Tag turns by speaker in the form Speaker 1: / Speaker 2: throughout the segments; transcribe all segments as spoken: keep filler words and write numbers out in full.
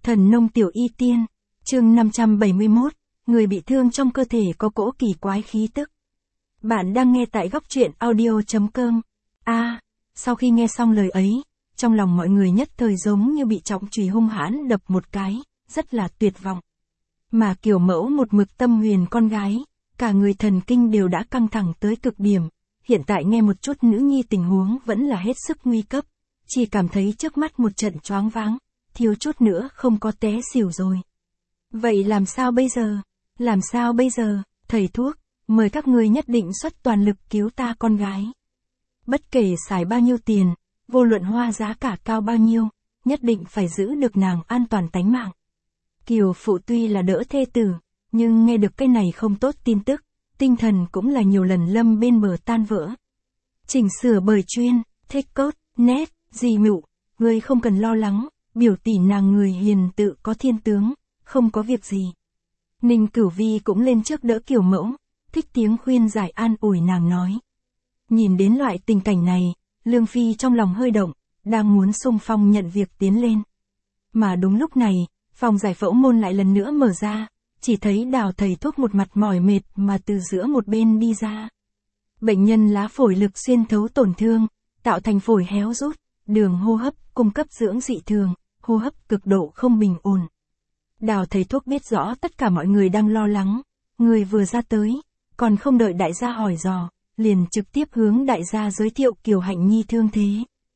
Speaker 1: Thần nông tiểu y tiên, chương năm trăm bảy mươi mốt, người bị thương trong cơ thể có cỗ kỳ quái khí tức. Bạn đang nghe tại góc truyện audio chấm com. A, sau khi nghe xong lời ấy, trong lòng mọi người nhất thời giống như bị trọng chùy hung hãn đập một cái, rất là tuyệt vọng. Mà Kiều Mẫu một mực tâm huyền con gái, cả người thần kinh đều đã căng thẳng tới cực điểm, hiện tại nghe một chút nữ nhi tình huống vẫn là hết sức nguy cấp, chỉ cảm thấy trước mắt một trận choáng váng, thiếu chút nữa không có té xỉu rồi. Vậy làm sao bây giờ? Làm sao bây giờ? Thầy thuốc, mời các người nhất định xuất toàn lực cứu ta con gái. Bất kể xài bao nhiêu tiền, vô luận hoa giá cả cao bao nhiêu, nhất định phải giữ được nàng an toàn tánh mạng. Kiều phụ tuy là đỡ thê tử, nhưng nghe được cái này không tốt tin tức, tinh thần cũng là nhiều lần lâm bên bờ tan vỡ. Chỉnh sửa bởi chuyên, thích cốt, nét, dì mụ, ngươi không cần lo lắng, biểu tỷ nàng người hiền tự có thiên tướng, không có việc gì. Ninh Cửu Vi cũng lên trước đỡ Kiều Mẫu, thích tiếng khuyên giải an ủi nàng nói. Nhìn đến loại tình cảnh này, Lương Phi trong lòng hơi động, đang muốn xung phong nhận việc tiến lên. Mà đúng lúc này, phòng giải phẫu môn lại lần nữa mở ra, chỉ thấy Đào thầy thuốc một mặt mỏi mệt mà từ giữa một bên đi ra. Bệnh nhân lá phổi lực xuyên thấu tổn thương, tạo thành phổi héo rút, đường hô hấp cung cấp dưỡng dị thường, hô hấp cực độ không bình ổn. Đào thầy thuốc biết rõ tất cả mọi người đang lo lắng, người vừa ra tới, còn không đợi đại gia hỏi dò, liền trực tiếp hướng đại gia giới thiệu Kiều Hạnh Nhi thương thế.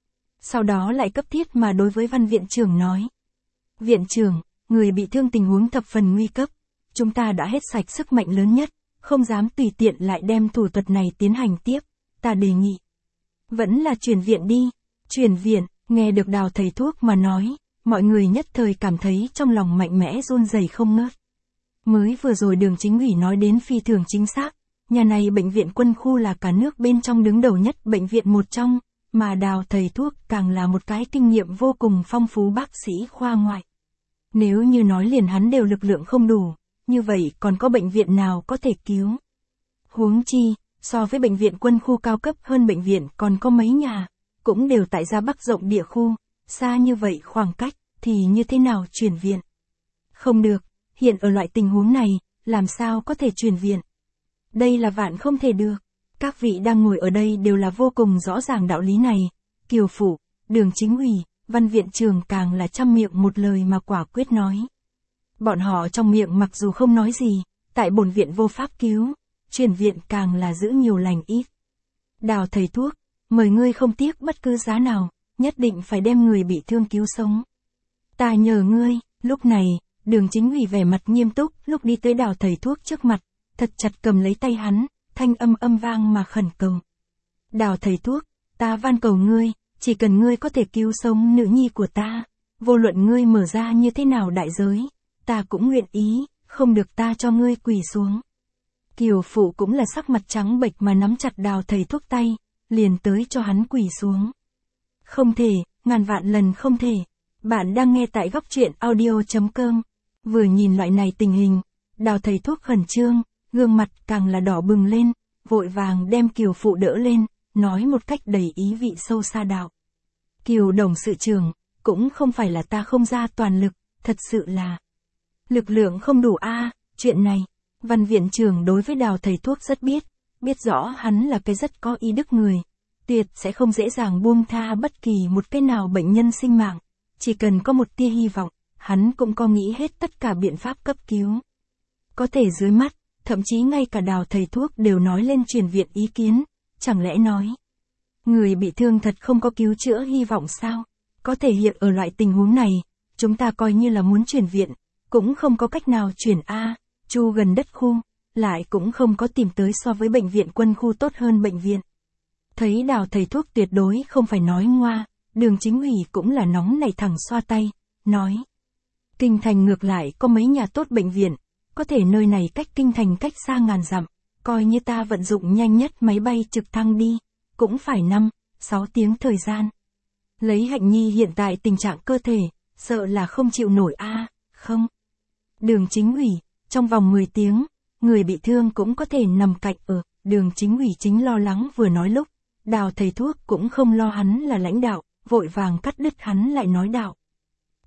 Speaker 1: Sau đó lại cấp thiết mà đối với Văn viện trưởng nói. Viện trưởng, người bị thương tình huống thập phần nguy cấp, chúng ta đã hết sạch sức mạnh lớn nhất, không dám tùy tiện lại đem thủ thuật này tiến hành tiếp, ta đề nghị. Vẫn là chuyển viện đi, chuyển viện, nghe được Đào thầy thuốc mà nói, mọi người nhất thời cảm thấy trong lòng mạnh mẽ run rẩy không ngớt. Mới vừa rồi Đường Chính ủy nói đến phi thường chính xác, nhà này bệnh viện quân khu là cả nước bên trong đứng đầu nhất bệnh viện một trong, mà Đào thầy thuốc càng là một cái kinh nghiệm vô cùng phong phú bác sĩ khoa ngoại. Nếu như nói liền hắn đều lực lượng không đủ, như vậy còn có bệnh viện nào có thể cứu? Huống chi, so với bệnh viện quân khu cao cấp hơn bệnh viện còn có mấy nhà, cũng đều tại Gia Bắc rộng địa khu, xa như vậy khoảng cách, thì như thế nào chuyển viện? Không được, hiện ở loại tình huống này, làm sao có thể chuyển viện? Đây là vạn không thể được. Các vị đang ngồi ở đây đều là vô cùng rõ ràng đạo lý này. Kiều Phủ, Đường Chính ủy, Văn viện trưởng càng là trăm miệng một lời mà quả quyết nói. Bọn họ trong miệng mặc dù không nói gì, tại bổn viện vô pháp cứu, chuyển viện càng là giữ nhiều lành ít. Đào thầy thuốc, mời ngươi không tiếc bất cứ giá nào, nhất định phải đem người bị thương cứu sống. Ta nhờ ngươi. Lúc này, Đường Chính ủy vẻ mặt nghiêm túc lúc đi tới Đào thầy thuốc trước mặt, thật chặt cầm lấy tay hắn, thanh âm âm vang mà khẩn cầu. Đào thầy thuốc, ta van cầu ngươi, chỉ cần ngươi có thể cứu sống nữ nhi của ta, vô luận ngươi mở ra như thế nào đại giới, ta cũng nguyện ý, không được ta cho ngươi quỳ xuống. Kiều Phụ cũng là sắc mặt trắng bệch mà nắm chặt Đào thầy thuốc tay, liền tới cho hắn quỳ xuống. Không thể, ngàn vạn lần không thể. Bạn đang nghe tại góc truyện audio chấm com. Vừa nhìn loại này tình hình, Đào thầy thuốc khẩn trương, gương mặt càng là đỏ bừng lên, vội vàng đem Kiều Phụ đỡ lên, nói một cách đầy ý vị sâu xa đạo. Kiều đồng sự trưởng, cũng không phải là ta không ra toàn lực, thật sự là lực lượng không đủ a. Chuyện này, Văn viện trưởng đối với Đào thầy thuốc rất biết, biết rõ hắn là cái rất có ý đức người, tuyệt sẽ không dễ dàng buông tha bất kỳ một cái nào bệnh nhân sinh mạng, chỉ cần có một tia hy vọng, hắn cũng có nghĩ hết tất cả biện pháp cấp cứu. Có thể dưới mắt, thậm chí ngay cả Đào thầy thuốc đều nói lên chuyển viện ý kiến, chẳng lẽ nói, người bị thương thật không có cứu chữa hy vọng sao? Có thể hiện ở loại tình huống này, chúng ta coi như là muốn chuyển viện, cũng không có cách nào chuyển a. Chu gần đất khu, lại cũng không có tìm tới so với bệnh viện quân khu tốt hơn bệnh viện. Thấy Đào thầy thuốc tuyệt đối không phải nói ngoa, Đường Chính ủy cũng là nóng nảy thẳng xoa tay, nói. Kinh thành ngược lại có mấy nhà tốt bệnh viện, có thể nơi này cách kinh thành cách xa ngàn dặm, coi như ta vận dụng nhanh nhất máy bay trực thăng đi, cũng phải năm, sáu tiếng thời gian. Lấy Hạnh Nhi hiện tại tình trạng cơ thể, sợ là không chịu nổi a. Không. Đường Chính ủy, trong vòng mười tiếng, người bị thương cũng có thể nằm cạnh ở. Đường Chính ủy chính lo lắng vừa nói lúc, Đào thầy thuốc cũng không lo hắn là lãnh đạo, vội vàng cắt đứt hắn lại nói đạo.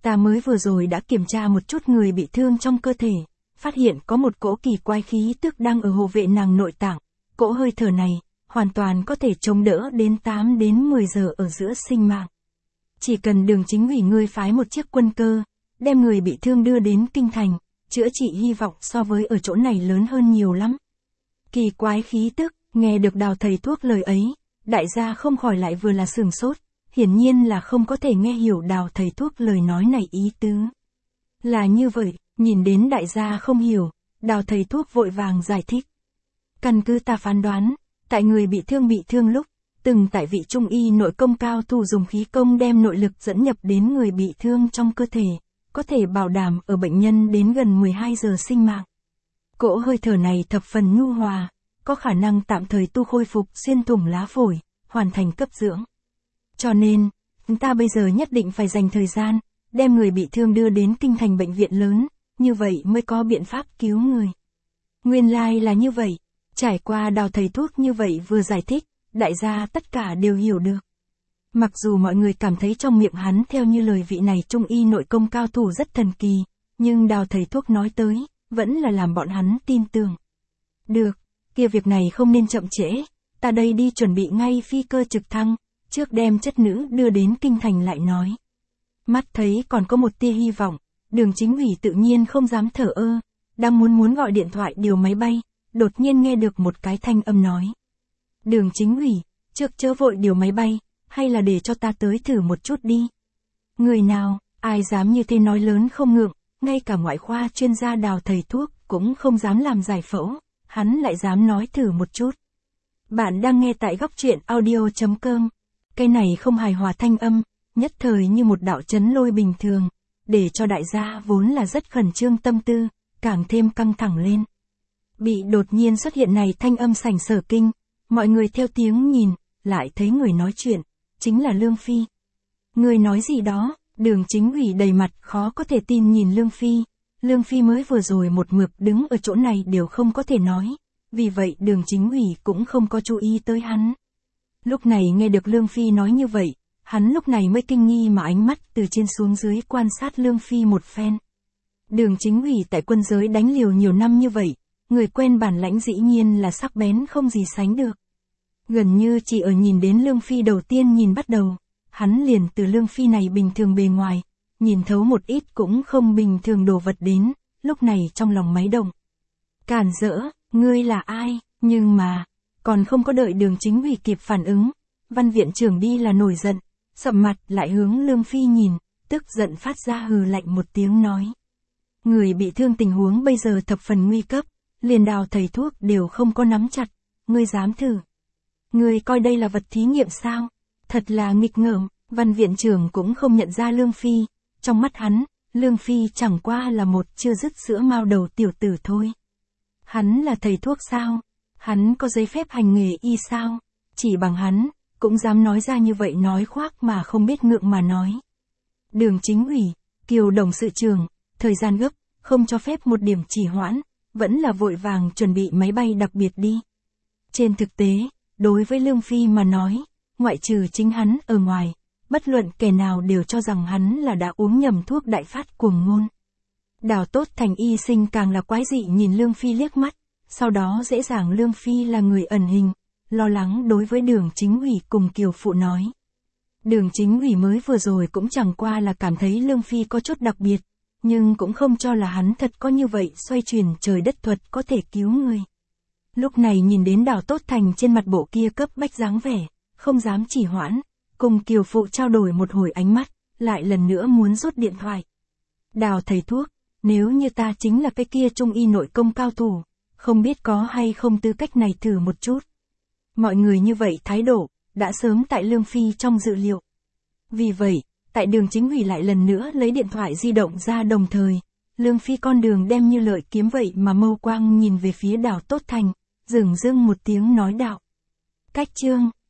Speaker 1: Ta mới vừa rồi đã kiểm tra một chút người bị thương trong cơ thể, phát hiện có một cỗ kỳ quái khí tức đang ở hộ vệ nàng nội tạng. Cỗ hơi thở này, hoàn toàn có thể chống đỡ đến tám đến mười giờ ở giữa sinh mạng. Chỉ cần Đường Chính ủy ngươi phái một chiếc quân cơ, đem người bị thương đưa đến kinh thành, chữa trị hy vọng so với ở chỗ này lớn hơn nhiều lắm. Kỳ quái khí tức, nghe được Đào thầy thuốc lời ấy, đại gia không khỏi lại vừa là sửng sốt, hiển nhiên là không có thể nghe hiểu Đào thầy thuốc lời nói này ý tứ. Là như vậy, nhìn đến đại gia không hiểu, Đào thầy thuốc vội vàng giải thích. Căn cứ ta phán đoán, tại người bị thương bị thương lúc, từng tại vị trung y nội công cao thủ dùng khí công đem nội lực dẫn nhập đến người bị thương trong cơ thể, có thể bảo đảm ở bệnh nhân đến gần mười hai giờ sinh mạng. Cỗ hơi thở này thập phần nhu hòa, có khả năng tạm thời tu khôi phục xuyên thủng lá phổi, hoàn thành cấp dưỡng. Cho nên, chúng ta bây giờ nhất định phải dành thời gian, đem người bị thương đưa đến kinh thành bệnh viện lớn, như vậy mới có biện pháp cứu người. Nguyên lai là như vậy, trải qua Đào thầy thuốc như vậy vừa giải thích, đại gia tất cả đều hiểu được. Mặc dù mọi người cảm thấy trong miệng hắn theo như lời vị này trung y nội công cao thủ rất thần kỳ, nhưng Đào thầy thuốc nói tới, vẫn là làm bọn hắn tin tưởng. Được, kia việc này không nên chậm trễ, ta đây đi chuẩn bị ngay phi cơ trực thăng, trước đem chất nữ đưa đến kinh thành lại nói. Mắt thấy còn có một tia hy vọng, Đường Chính ủy tự nhiên không dám thở ơ, đang muốn muốn gọi điện thoại điều máy bay, đột nhiên nghe được một cái thanh âm nói. Đường Chính ủy, trước chớ vội điều máy bay, hay là để cho ta tới thử một chút đi. Người nào, ai dám như thế nói lớn không ngượng, ngay cả ngoại khoa chuyên gia Đào thầy thuốc cũng không dám làm giải phẫu, hắn lại dám nói thử một chút. Bạn đang nghe tại góc truyện audio chấm com. Cái này không hài hòa thanh âm, nhất thời như một đạo chấn lôi bình thường, để cho đại gia vốn là rất khẩn trương tâm tư, càng thêm căng thẳng lên. Bị đột nhiên xuất hiện này thanh âm sành sở kinh, mọi người theo tiếng nhìn, lại thấy người nói chuyện, chính là Lương Phi. Người nói gì đó, Đường Chính ủy đầy mặt khó có thể tin nhìn Lương Phi. Lương Phi mới vừa rồi một mực đứng ở chỗ này đều không có thể nói, vì vậy Đường Chính ủy cũng không có chú ý tới hắn. Lúc này nghe được Lương Phi nói như vậy, hắn lúc này mới kinh nghi mà ánh mắt từ trên xuống dưới quan sát Lương Phi một phen. Đường Chính ủy tại quân giới đánh liều nhiều năm như vậy, người quen bản lãnh dĩ nhiên là sắc bén không gì sánh được. Gần như chỉ ở nhìn đến Lương Phi đầu tiên nhìn bắt đầu, hắn liền từ Lương Phi này bình thường bề ngoài, nhìn thấu một ít cũng không bình thường đồ vật đến, lúc này trong lòng máy động. Cản rỡ, ngươi là ai, nhưng mà, còn không có đợi Đường Chính ủy kịp phản ứng, văn viện trưởng đi là nổi giận, sậm mặt lại hướng Lương Phi nhìn, tức giận phát ra hừ lạnh một tiếng nói. Người bị thương tình huống bây giờ thập phần nguy cấp, liền Đào thầy thuốc đều không có nắm chặt, ngươi dám thử. Ngươi coi đây là vật thí nghiệm sao? Thật là nghịch ngợm, văn viện trưởng cũng không nhận ra Lương Phi, trong mắt hắn, Lương Phi chẳng qua là một chưa dứt sữa mao đầu tiểu tử thôi. Hắn là thầy thuốc sao? Hắn có giấy phép hành nghề y sao? Chỉ bằng hắn, cũng dám nói ra như vậy nói khoác mà không biết ngượng mà nói. Đường Chính ủy, Kiều đồng sự trưởng, thời gian gấp, không cho phép một điểm trì hoãn, vẫn là vội vàng chuẩn bị máy bay đặc biệt đi. Trên thực tế, đối với Lương Phi mà nói, ngoại trừ chính hắn ở ngoài, bất luận kẻ nào đều cho rằng hắn là đã uống nhầm thuốc đại phát cuồng ngôn. Đào Tốt Thành y sinh càng là quái dị nhìn Lương Phi liếc mắt, sau đó dễ dàng Lương Phi là người ẩn hình, lo lắng đối với Đường Chính ủy cùng Kiều Phụ nói. Đường Chính ủy mới vừa rồi cũng chẳng qua là cảm thấy Lương Phi có chút đặc biệt, nhưng cũng không cho là hắn thật có như vậy xoay chuyển trời đất thuật có thể cứu người. Lúc này nhìn đến Đào Tốt Thành trên mặt bộ kia cấp bách dáng vẻ, không dám chỉ hoãn, cùng Kiều Phụ trao đổi một hồi ánh mắt, lại lần nữa muốn rút điện thoại. Đào thầy thuốc, nếu như ta chính là cái kia trung y nội công cao thủ, không biết có hay không tư cách này thử một chút. Mọi người như vậy thái độ, đã sớm tại Lương Phi trong dự liệu. Vì vậy, tại Đường Chính ủy lại lần nữa lấy điện thoại di động ra đồng thời, Lương Phi con đường đem như lợi kiếm vậy mà mâu quang nhìn về phía Đào Tốt Thành, dửng dưng một tiếng nói đạo. Cách chương.